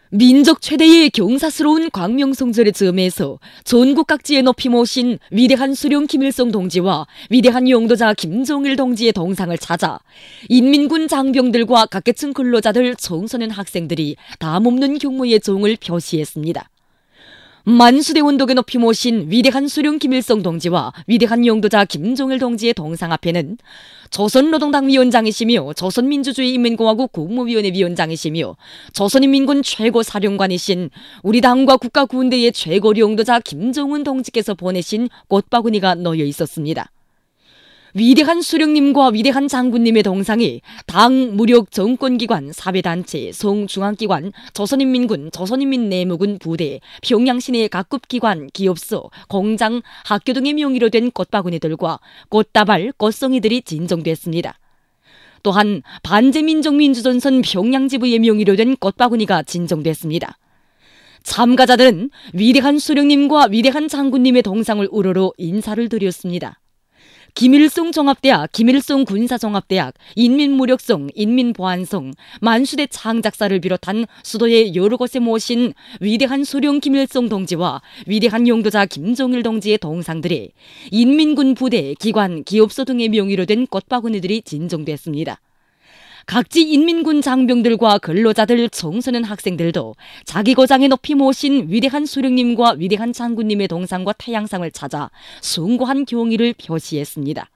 민족 최대의 경사스러운 광명성절의 즈음에서 전국 각지에 높이 모신 위대한 수령 김일성 동지와 위대한 용도자 김정일 동지의 동상을 찾아 인민군 장병들과 각계층 근로자들 청소년 학생들이 담없는 경무의 정을 표시했습니다. 만수대 원독에 높이 모신 위대한 수령 김일성 동지와 위대한 용도자 김정일 동지의 동상 앞에는 조선노동당 위원장이시며 조선민주주의인민공화국 국무위원회 위원장이시며 조선인민군 최고사령관이신 우리 당과 국가군대의 최고 용도자 김정은 동지께서 보내신 꽃바구니가 놓여 있었습니다. 위대한 수령님과 위대한 장군님의 동상이 당, 무력, 정권기관, 사회단체, 성중앙기관, 조선인민군, 조선인민내무군 부대, 평양시내 각급 기관, 기업소, 공장, 학교 등의 명의로 된 꽃바구니들과 꽃다발, 꽃송이들이 진정됐습니다. 또한 반제민족민주전선 평양지부의 명의로 된 꽃바구니가 진정됐습니다. 참가자들은 위대한 수령님과 위대한 장군님의 동상을 우러러 인사를 드렸습니다. 김일성 종합대학, 김일성 군사종합대학, 인민무력성, 인민보안성, 만수대 창작사를 비롯한 수도의 여러 곳에 모신 위대한 수령 김일성 동지와 위대한 용도자 김정일 동지의 동상들이 인민군 부대, 기관, 기업소 등의 명의로 된 꽃바구니들이 진정됐습니다. 각지 인민군 장병들과 근로자들, 청소년 학생들도 자기 고장에 높이 모신 위대한 수령님과 위대한 장군님의 동상과 태양상을 찾아 숭고한 경의를 표시했습니다.